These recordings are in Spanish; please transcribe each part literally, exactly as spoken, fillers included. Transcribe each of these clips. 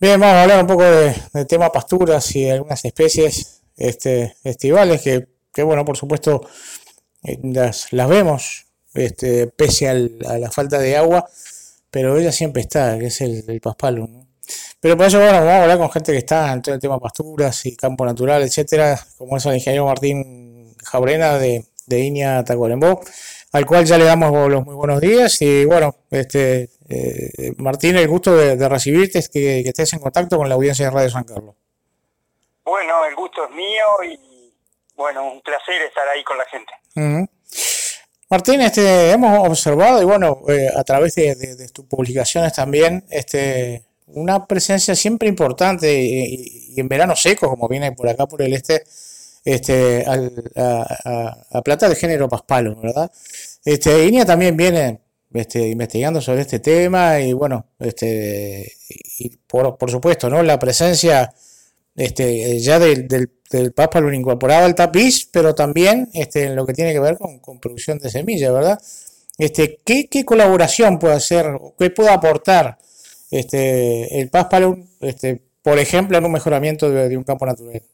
Bien, vamos a hablar un poco de, de tema pasturas y algunas especies este, estivales que, que, bueno, por supuesto, eh, las, las vemos este, pese al- a la falta de agua, pero ella siempre está, que es el, el paspalo, ¿no? Pero por eso, bueno, vamos a hablar con gente que está en todo el tema pasturas y campo natural, etcétera, como es el ingeniero Martín Jaurena de, de Iña Tacuarembó, al cual ya le damos los muy buenos días. Y bueno, este eh, Martín, el gusto de, de recibirte, es que, que estés en contacto con la audiencia de Radio San Carlos. Bueno, el gusto es mío y bueno, un placer estar ahí con la gente. Uh-huh. Martín, este, hemos observado, y bueno, eh, a través de, de, de tus publicaciones también, este, una presencia siempre importante y, y en verano seco, como viene por acá por el este, este, al, a, a, a plata de género paspalo, ¿verdad? Este, Inia también viene este, investigando sobre este tema y bueno, este, y por, por supuesto, ¿no? La presencia este, ya del, del, del Paspalum incorporado al tapiz, pero también este, en lo que tiene que ver con, con producción de semillas, ¿verdad? Este, ¿qué, ¿Qué colaboración puede hacer, o qué puede aportar este, el Paspalum, este, por ejemplo, en un mejoramiento de, de un campo natural?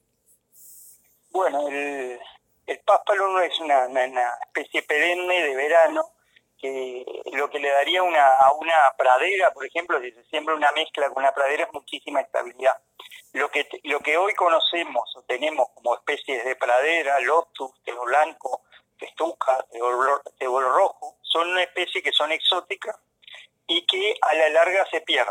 Bueno, el, el páspalo es una, una, una especie perenne de verano que lo que le daría una, a una pradera, por ejemplo, si se siembra una mezcla con una pradera, es muchísima estabilidad. Lo que, lo que hoy conocemos o tenemos como especies de pradera, lotus, tego blanco, festuca, tego rojo, son una especie que son exóticas y que a la larga se pierden.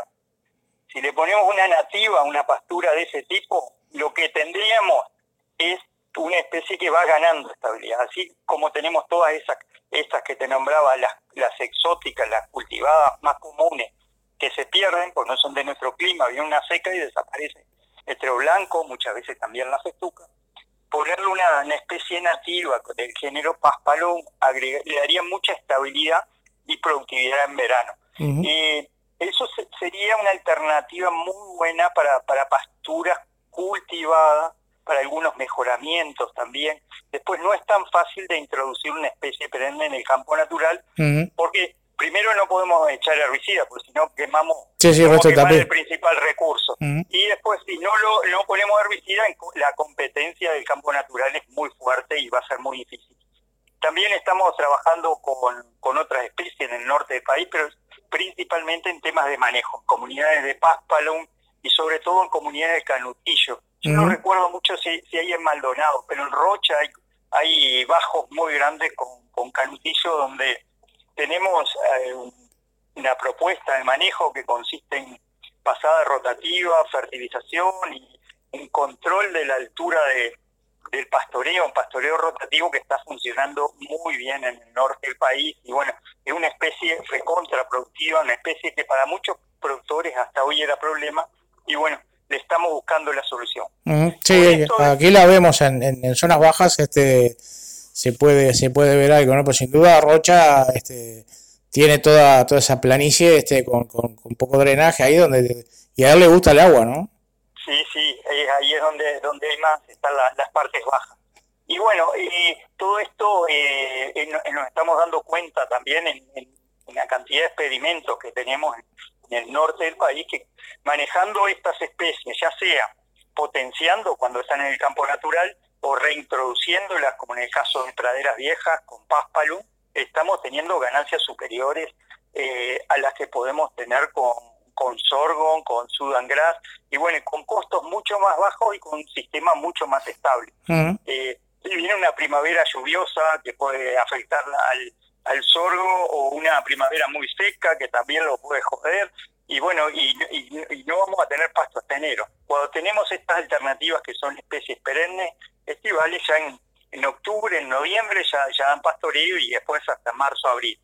Si le ponemos una nativa, una pastura de ese tipo, lo que tendríamos es una especie que va ganando estabilidad. Así como tenemos todas esas, estas que te nombraba, las, las exóticas, las cultivadas más comunes, que se pierden, pues no son de nuestro clima, viene una seca y desaparece. El treo blanco, muchas veces también la festuca. Ponerle una, una especie nativa del género Paspalum le daría mucha estabilidad y productividad en verano. Uh-huh. Eh, eso se, sería una alternativa muy buena para, para pasturas cultivadas, para algunos mejoramientos también. Después no es tan fácil de introducir una especie perenne en el campo natural, uh-huh. porque primero no podemos echar herbicida, porque si no quemamos, sí, sí, vamos a quemar el principal recurso. Uh-huh. Y después si no lo no ponemos herbicida, la competencia del campo natural es muy fuerte y va a ser muy difícil. También estamos trabajando con, con otras especies en el norte del país, pero principalmente en temas de manejo, comunidades de Paspalum y sobre todo en comunidades de canutillo. Yo uh-huh. no recuerdo mucho si, si hay en Maldonado, pero en Rocha hay, hay bajos muy grandes con, con canutillo donde tenemos eh, una propuesta de manejo que consiste en pasada rotativa, fertilización y un control de la altura de, del pastoreo, un pastoreo rotativo que está funcionando muy bien en el norte del país y bueno, es una especie recontraproductiva, una especie que para muchos productores hasta hoy era problema y bueno, le estamos buscando la solución. Uh-huh. Sí, aquí la vemos en, en, en zonas bajas, este se puede se puede ver algo, ¿no? Pues sin duda Rocha este tiene toda toda esa planicie este con, con, con poco drenaje ahí donde y a él le gusta el agua, ¿no? Sí, sí, eh, ahí es donde donde hay más están la, las partes bajas. Y bueno, eh, todo esto eh, eh, nos estamos dando cuenta también en, en una cantidad de experimentos que tenemos en, en el norte del país, que manejando estas especies, ya sea potenciando cuando están en el campo natural o reintroduciéndolas, como en el caso de praderas viejas con Paspalum, estamos teniendo ganancias superiores eh, a las que podemos tener con, con sorgo, con Sudan Grass, y bueno, con costos mucho más bajos y con un sistema mucho más estable. Uh-huh. Eh, y viene una primavera lluviosa que puede afectar al, al sorgo, o una primavera muy seca que también lo puede joder, y bueno, y, y, y no vamos a tener pasto hasta enero. Cuando tenemos estas alternativas que son especies perennes, estivales, ya en, en octubre, en noviembre ya, ya dan pastoreo y después hasta marzo, abril.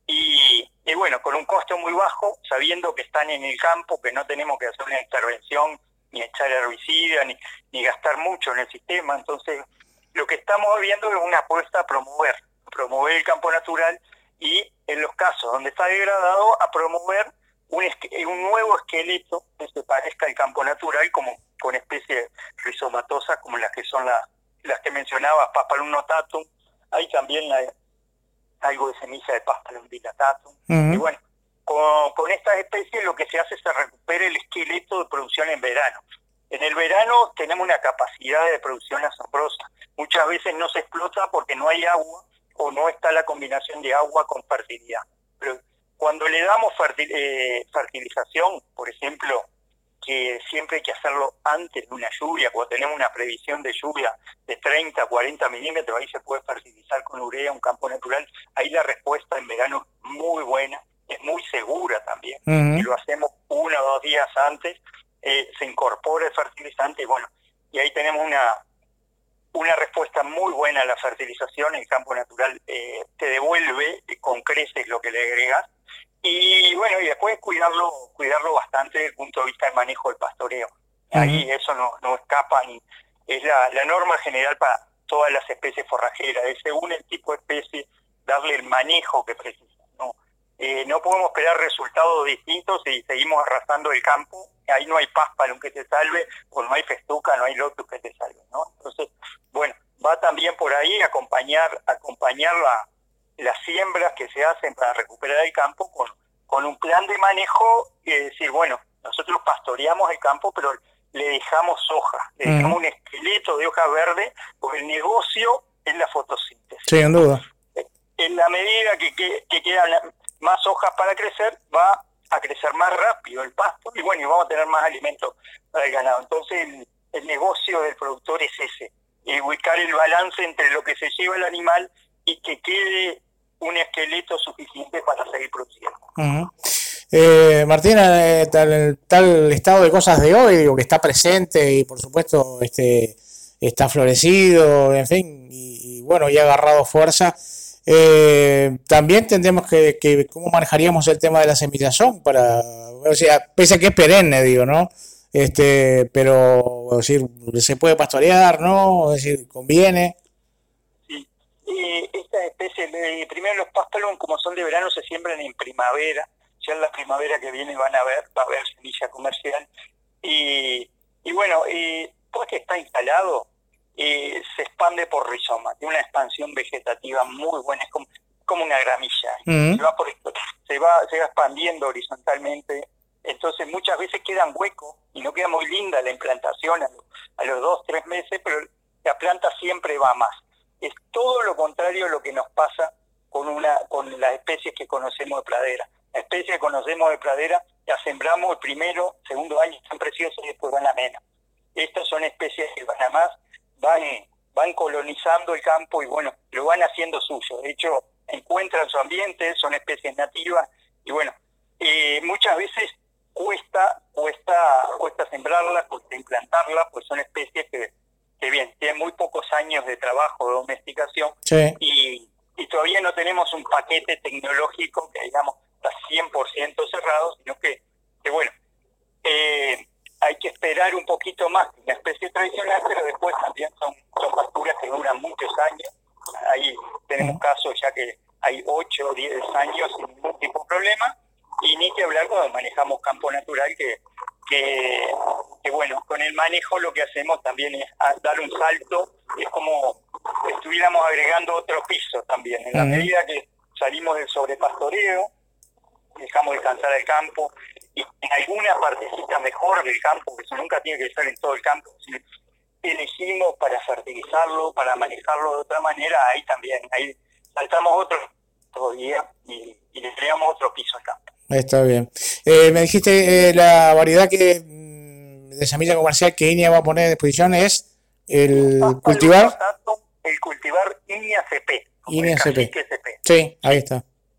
Y, y bueno, con un costo muy bajo, sabiendo que están en el campo, que no tenemos que hacer una intervención, ni echar herbicida, ni, ni gastar mucho en el sistema. Entonces, lo que estamos viendo es una apuesta a promover, promover el campo natural y en los casos donde está degradado, a promover un, un nuevo esqueleto que se parezca al campo natural, como con especies rizomatosas como las que son las, las que mencionaba, Paspalum notatum. Hay también la, algo de semilla de Paspalum dilatatum. Uh-huh. Y bueno, con, con estas especies lo que se hace es se recupera el esqueleto de producción en verano. En el verano tenemos una capacidad de producción asombrosa. Muchas veces no se explota porque no hay agua o no está la combinación de agua con fertilidad. Pero cuando le damos fertil, eh, fertilización, por ejemplo, que siempre hay que hacerlo antes de una lluvia, cuando tenemos una previsión de lluvia de treinta, cuarenta milímetros, ahí se puede fertilizar con urea, un campo natural, ahí la respuesta en verano es muy buena, es muy segura también. Uh-huh. Si lo hacemos uno o dos días antes, eh, se incorpora el fertilizante y bueno, y ahí tenemos una, una respuesta muy buena a la fertilización. El campo natural eh, te devuelve con creces lo que le agregas. Y bueno, y después cuidarlo cuidarlo bastante desde el punto de vista del manejo del pastoreo. Ahí uh-huh. eso no, no escapa, ni es la, la norma general para todas las especies forrajeras, es según el tipo de especie, darle el manejo que precisa. No, eh, no podemos esperar resultados distintos si seguimos arrasando el campo, ahí no hay páspalo que te salve, o no hay festuca, no hay lotus que te salve, ¿no? Entonces, bueno, va también por ahí acompañar, acompañar la las siembras que se hacen para recuperar el campo con, con un plan de manejo, y decir, bueno, nosotros pastoreamos el campo, pero le dejamos hoja, le uh-huh. dejamos un esqueleto de hoja verde, porque el negocio es la fotosíntesis. Sí, en duda. En la medida que, que, que quedan más hojas para crecer, va a crecer más rápido el pasto, y bueno, y vamos a tener más alimento para el ganado. Entonces, el, el negocio del productor es ese, y ubicar el balance entre lo que se lleva el animal y que quede un esqueleto suficiente para seguir produciendo. Uh-huh. eh, Martina, eh, tal, tal estado de cosas de hoy, digo, que está presente y por supuesto este está florecido, en fin, y, y bueno, y ha agarrado fuerza. Eh, también tendremos que, que, ¿cómo manejaríamos el tema de la semillazón? Para, o sea, pese a que es perenne, digo, ¿no? Este, pero, es decir, se puede pastorear, ¿no? Es decir, conviene. Eh, esta especie, de, primero los pámpalos, como son de verano, se siembran en primavera. Ya en la primavera que viene van a ver, va a haber semilla comercial. Y, y bueno, eh, pues que está instalado, eh, se expande por rizoma. Tiene una expansión vegetativa muy buena, es como, como una gramilla. Uh-huh. Se va por esto, se va, se va expandiendo horizontalmente. Entonces muchas veces quedan huecos y no queda muy linda la implantación a, lo, a los dos, tres meses, pero la planta siempre va más. Es todo lo contrario a lo que nos pasa con una con las especies que conocemos de pradera. Las especies que conocemos de pradera las sembramos el primero, segundo año, están preciosas y después van a menos. Estas son especies que van a más, van, van colonizando el campo y bueno, lo van haciendo suyo. De hecho, encuentran su ambiente, son especies nativas y bueno, eh, muchas veces cuesta, cuesta, cuesta sembrarlas, cuesta implantarlas, pues son especies que que bien, tiene muy pocos años de trabajo de domesticación sí. y, y todavía no tenemos un paquete tecnológico que digamos está cien por ciento cerrado, sino que, que bueno, eh, hay que esperar un poquito más que una especie tradicional, pero después también son, son pasturas que duran muchos años. Ahí tenemos casos ya que hay ocho o diez años sin ningún tipo de problema, y ni que hablar cuando manejamos campo natural que Que, que bueno, con el manejo lo que hacemos también es dar un salto, es como si estuviéramos agregando otro piso también, en la uh-huh. medida que salimos del sobrepastoreo, dejamos descansar el campo, y en alguna partecita mejor del campo, que eso nunca tiene que estar en todo el campo, si elegimos para fertilizarlo, para manejarlo de otra manera, ahí también, ahí saltamos otro día y, y le creamos otro piso al campo. Está bien. Eh, me dijiste eh, la variedad que de semilla comercial que I N E A va a poner a disposición es el ah, cultivar. Exacto, el cultivar I N E A C P. I N E A C P. Sí, ahí está.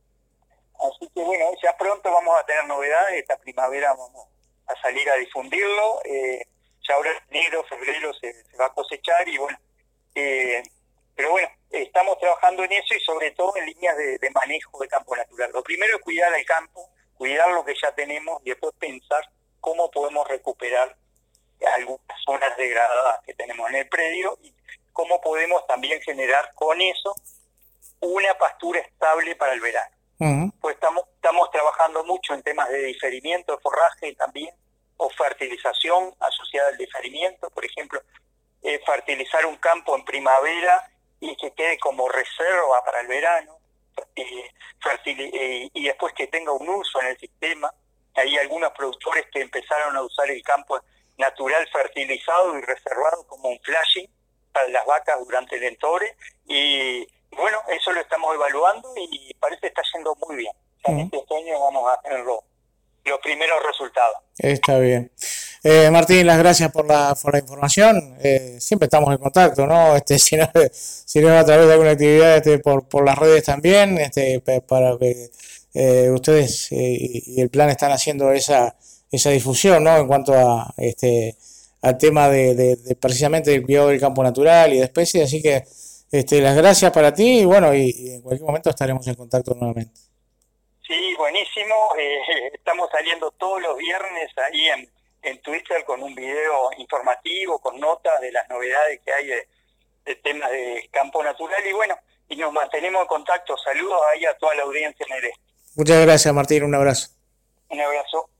Así que bueno, ya pronto vamos a tener novedades. Esta primavera vamos a salir a difundirlo. Eh, ya ahora en enero, febrero se, se va a cosechar y bueno. Eh, pero bueno, estamos trabajando en eso y sobre todo en líneas de, de manejo de campo natural. Lo primero es cuidar el campo, cuidar lo que ya tenemos y después pensar cómo podemos recuperar algunas zonas degradadas que tenemos en el predio y cómo podemos también generar con eso una pastura estable para el verano. Uh-huh. Pues estamos, estamos trabajando mucho en temas de diferimiento de forraje también, o fertilización asociada al diferimiento, por ejemplo, eh, fertilizar un campo en primavera y que quede como reserva para el verano. eh, fertil- eh, y después que tenga un uso en el sistema. Hay algunos productores que empezaron a usar el campo natural fertilizado y reservado como un flashing para las vacas durante el entore, y bueno, eso lo estamos evaluando y parece que está yendo muy bien. O sea, en este otoño vamos a tener los, los primeros resultados. Está bien. Eh, Martín, las gracias por la, por la información. Eh, siempre estamos en contacto, ¿no? Este, si no, si no a través de alguna actividad, este, por, por las redes también, este, para que eh, ustedes eh, y el plan están haciendo esa esa difusión, ¿no? En cuanto a este al tema de, de, de precisamente del cuidado del campo natural y de especies, así que este, las gracias para ti y bueno, y, y en cualquier momento estaremos en contacto nuevamente. Sí, buenísimo. Eh, estamos saliendo todos los viernes ahí en, en Twitter con un video informativo, con notas de las novedades que hay de, de temas de campo natural y bueno, y nos mantenemos en contacto. Saludos ahí a toda la audiencia en el este. Muchas gracias, Martín. Un abrazo. Un abrazo.